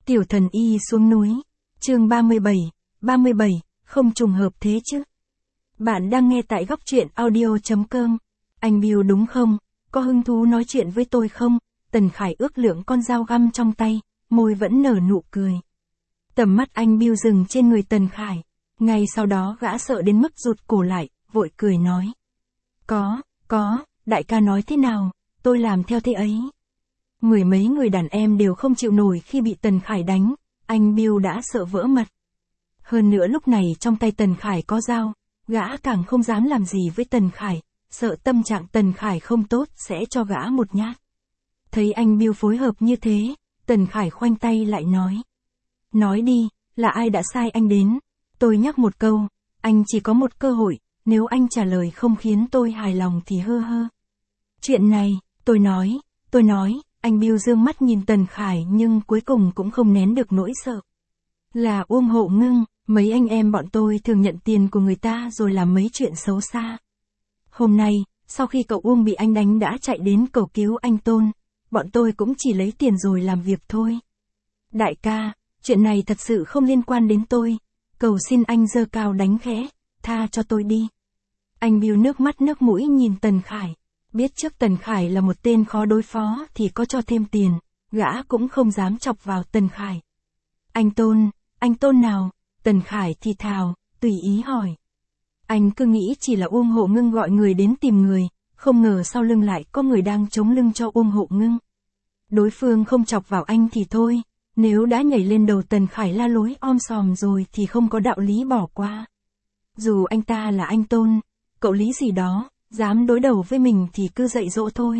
Tiểu thần y xuống núi. Chương 37, không trùng hợp thế chứ. Bạn đang nghe tại góc truyện audio.com. Anh Bill đúng không? Có hứng thú nói chuyện với tôi không? Tần Khải ước lượng con dao găm trong tay, môi vẫn nở nụ cười. Tầm mắt anh Bill dừng trên người Tần Khải. Ngay sau đó gã sợ đến mức rụt cổ lại, vội cười nói. Có, đại ca nói thế nào, tôi làm theo thế ấy. Mười mấy người đàn em đều không chịu nổi khi bị Tần Khải đánh, anh Bill đã sợ vỡ mật. Hơn nữa lúc này trong tay Tần Khải có dao, gã càng không dám làm gì với Tần Khải, sợ tâm trạng Tần Khải không tốt sẽ cho gã một nhát. Thấy anh Bill phối hợp như thế, Tần Khải khoanh tay lại nói. Nói đi, là ai đã sai anh đến? Tôi nhắc một câu, anh chỉ có một cơ hội, nếu anh trả lời không khiến tôi hài lòng thì hơ. Chuyện này, tôi nói, anh Bill dương mắt nhìn Tần Khải nhưng cuối cùng cũng không nén được nỗi sợ. Là Uông Hộ Ngưng, mấy anh em bọn tôi thường nhận tiền của người ta rồi làm mấy chuyện xấu xa. Hôm nay, sau khi cậu Uông bị anh đánh đã chạy đến cầu cứu anh Tôn, bọn tôi cũng chỉ lấy tiền rồi làm việc thôi. Đại ca, chuyện này thật sự không liên quan đến tôi, cầu xin anh giơ cao đánh khẽ, tha cho tôi đi. Anh Bill nước mắt nước mũi nhìn Tần Khải, biết trước Tần Khải là một tên khó đối phó thì có cho thêm tiền, gã cũng không dám chọc vào Tần Khải. Anh Tôn nào? Tần Khải thì thào, tùy ý hỏi. Anh cứ nghĩ chỉ là Uông Hộ Ngưng gọi người đến tìm người, không ngờ sau lưng lại có người đang chống lưng cho Uông Hộ Ngưng. Đối phương không chọc vào anh thì thôi, nếu đã nhảy lên đầu Tần Khải la lối om sòm rồi thì không có đạo lý bỏ qua. Dù anh ta là anh Tôn, cậu lý gì đó, dám đối đầu với mình thì cứ dạy dỗ thôi.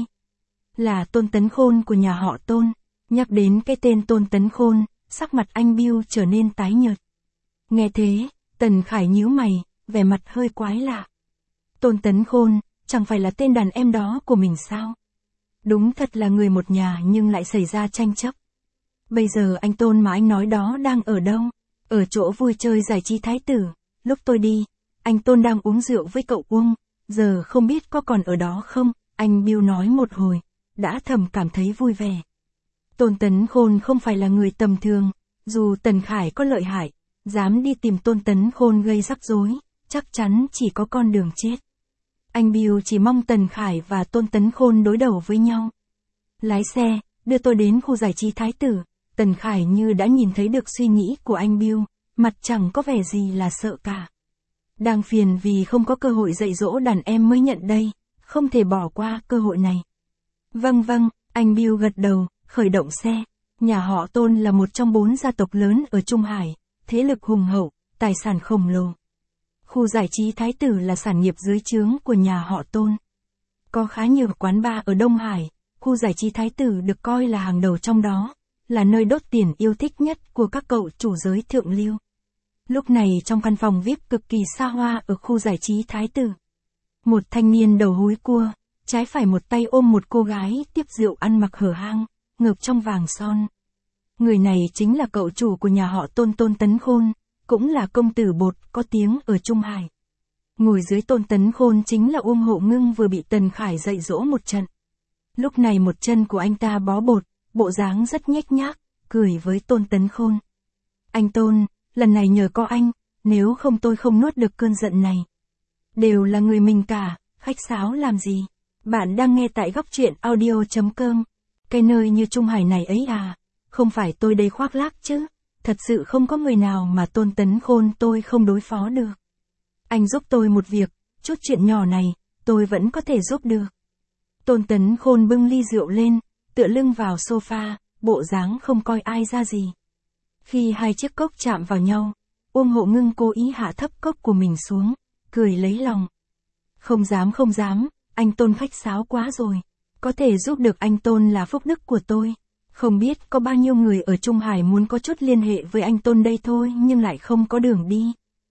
Là Tôn Tấn Khôn của nhà họ Tôn. Nhắc đến cái tên Tôn Tấn Khôn, sắc mặt anh Bill trở nên tái nhợt. Nghe thế, Tần Khải nhíu mày, vẻ mặt hơi quái lạ. Tôn Tấn Khôn, chẳng phải là tên đàn em đó của mình sao? Đúng thật là người một nhà nhưng lại xảy ra tranh chấp. Bây giờ anh Tôn mà anh nói đó đang ở đâu? Ở chỗ vui chơi giải trí Thái Tử. Lúc tôi đi, anh Tôn đang uống rượu với cậu Uông, giờ không biết có còn ở đó không? Anh Bill nói một hồi, đã thầm cảm thấy vui vẻ. Tôn Tấn Khôn không phải là người tầm thường, dù Tần Khải có lợi hại, dám đi tìm Tôn Tấn Khôn gây rắc rối, chắc chắn chỉ có con đường chết. Anh Bill chỉ mong Tần Khải và Tôn Tấn Khôn đối đầu với nhau. Lái xe, đưa tôi đến khu giải trí Thái Tử. Tần Khải như đã nhìn thấy được suy nghĩ của anh Bill, mặt chẳng có vẻ gì là sợ cả. Đang phiền vì không có cơ hội dạy dỗ đàn em mới nhận đây, không thể bỏ qua cơ hội này. Vâng, anh Bill gật đầu, khởi động xe. Nhà họ Tôn là một trong 4 gia tộc lớn ở Trung Hải, thế lực hùng hậu, tài sản khổng lồ. Khu giải trí Thái Tử là sản nghiệp dưới trướng của nhà họ Tôn. Có khá nhiều quán bar ở Đông Hải, khu giải trí Thái Tử được coi là hàng đầu trong đó, là nơi đốt tiền yêu thích nhất của các cậu chủ giới thượng lưu. Lúc này trong căn phòng VIP cực kỳ xa hoa ở khu giải trí Thái Tử, một thanh niên đầu húi cua, trái phải một tay ôm một cô gái tiếp rượu ăn mặc hở hang, ngược trong vàng son. Người này chính là cậu chủ của nhà họ Tôn, Tôn Tấn Khôn, cũng là công tử bột có tiếng ở Trung Hải. Ngồi dưới Tôn Tấn Khôn chính là Uông Hộ Ngưng vừa bị Tần Khải dạy dỗ một trận. Lúc này một chân của anh ta bó bột, bộ dáng rất nhếch nhác, cười với Tôn Tấn Khôn. Anh Tôn, lần này nhờ có anh, nếu không tôi không nuốt được cơn giận này. Đều là người mình cả, khách sáo làm gì? Bạn đang nghe tại góc truyện audio.com. Cái nơi như Trung Hải này ấy à, không phải tôi đây khoác lác chứ, thật sự không có người nào mà Tôn Tấn Khôn tôi không đối phó được. Anh giúp tôi một việc, chút chuyện nhỏ này, tôi vẫn có thể giúp được. Tôn Tấn Khôn bưng ly rượu lên, tựa lưng vào sofa, bộ dáng không coi ai ra gì. Khi hai chiếc cốc chạm vào nhau, Uông Hộ Ngưng cố ý hạ thấp cốc của mình xuống, cười lấy lòng. Không dám, anh Tôn khách sáo quá rồi. Có thể giúp được anh Tôn là phúc đức của tôi. Không biết có bao nhiêu người ở Trung Hải muốn có chút liên hệ với anh Tôn đây thôi nhưng lại không có đường đi.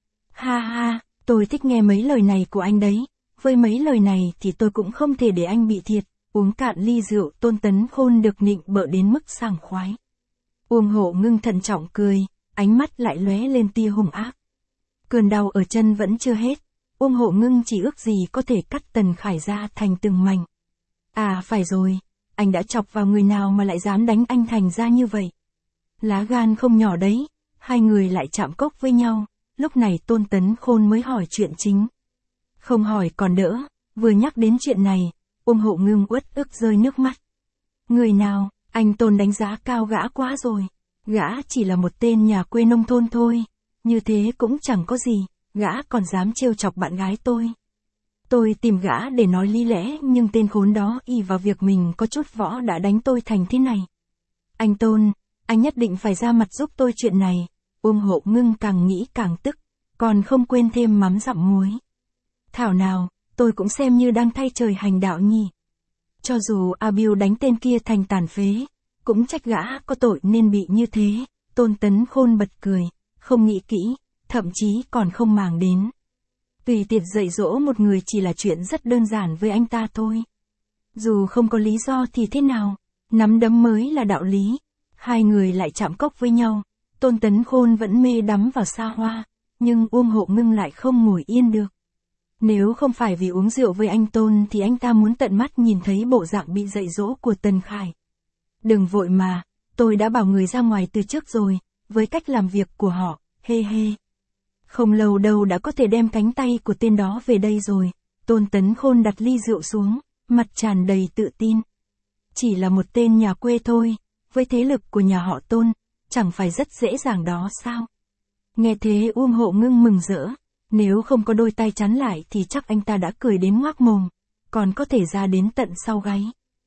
Ha, tôi thích nghe mấy lời này của anh đấy. Với mấy lời này thì tôi cũng không thể để anh bị thiệt. Uống cạn ly rượu Tôn Tấn Khôn được nịnh bợ đến mức sảng khoái. Uông Hộ Ngưng thận trọng cười, ánh mắt lại lóe lên tia hung ác. Cơn đau ở chân vẫn chưa hết. Uông Hộ Ngưng chỉ ước gì có thể cắt Tần Khải ra thành từng mảnh. À phải rồi, anh đã chọc vào người nào mà lại dám đánh anh thành ra như vậy? Lá gan không nhỏ đấy, hai người lại chạm cốc với nhau, lúc này Tôn Tấn Khôn mới hỏi chuyện chính. Không hỏi còn đỡ, vừa nhắc đến chuyện này, Uông Hộ Ngưng uất ức rơi nước mắt. Người nào, anh Tôn đánh giá cao gã quá rồi, gã chỉ là một tên nhà quê nông thôn thôi, như thế cũng chẳng có gì, gã còn dám trêu chọc bạn gái tôi. Tôi tìm gã để nói lý lẽ nhưng tên khốn đó ỷ vào việc mình có chút võ đã đánh tôi thành thế này. Anh Tôn, anh nhất định phải ra mặt giúp tôi chuyện này. Uông Hộ Ngưng càng nghĩ càng tức, còn không quên thêm mắm dặm muối. Thảo nào, tôi cũng xem như đang thay trời hành đạo nhỉ. Cho dù A Biêu đánh tên kia thành tàn phế, cũng trách gã có tội nên bị như thế. Tôn Tấn Khôn bật cười, không nghĩ kỹ, thậm chí còn không màng đến. Tùy tiện dạy dỗ một người chỉ là chuyện rất đơn giản với anh ta thôi. Dù không có lý do thì thế nào, nắm đấm mới là đạo lý. Hai người lại chạm cốc với nhau, Tôn Tấn Khôn vẫn mê đắm vào xa hoa, nhưng Uông Hộ Ngưng lại không ngồi yên được. Nếu không phải vì uống rượu với anh Tôn thì anh ta muốn tận mắt nhìn thấy bộ dạng bị dạy dỗ của Tần Khải. Đừng vội mà, tôi đã bảo người ra ngoài từ trước rồi, với cách làm việc của họ, hê hê. Không lâu đâu đã có thể đem cánh tay của tên đó về đây rồi. Tôn Tấn Khôn đặt ly rượu xuống, mặt tràn đầy tự tin. Chỉ là một tên nhà quê thôi, với thế lực của nhà họ Tôn, chẳng phải rất dễ dàng đó sao? Nghe thế Uông Hộ Ngưng mừng rỡ, nếu không có đôi tay chắn lại thì chắc anh ta đã cười đến ngoác mồm, còn có thể ra đến tận sau gáy.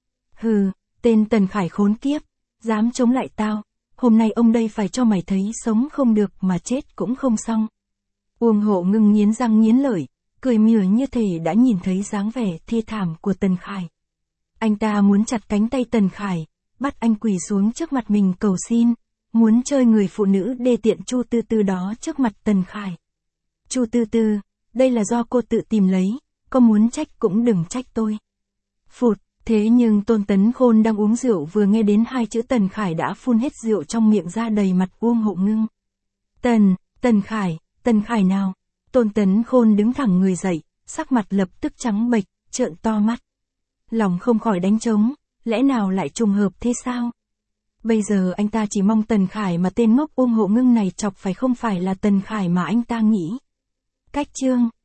Hừ, tên Tần Khải khốn kiếp, dám chống lại tao, hôm nay ông đây phải cho mày thấy sống không được mà chết cũng không xong. Uông Hộ Ngưng nghiến răng nghiến lợi, cười mỉa như thể đã nhìn thấy dáng vẻ thê thảm của Tần Khải. Anh ta muốn chặt cánh tay Tần Khải, bắt anh quỳ xuống trước mặt mình cầu xin, muốn chơi người phụ nữ đê tiện Chu Tư Tư đó trước mặt Tần Khải. Chu Tư Tư, đây là do cô tự tìm lấy, có muốn trách cũng đừng trách tôi. Phụt, thế nhưng Tôn Tấn Khôn đang uống rượu vừa nghe đến hai chữ Tần Khải đã phun hết rượu trong miệng ra đầy mặt Uông Hộ Ngưng. Tần Khải nào? Tôn Tấn Khôn đứng thẳng người dậy, sắc mặt lập tức trắng bệch, trợn to mắt. Lòng không khỏi đánh trống, lẽ nào lại trùng hợp thế sao? Bây giờ anh ta chỉ mong Tần Khải mà tên ngốc Uông Hộ Ngưng này chọc phải không phải là Tần Khải mà anh ta nghĩ. Cách chương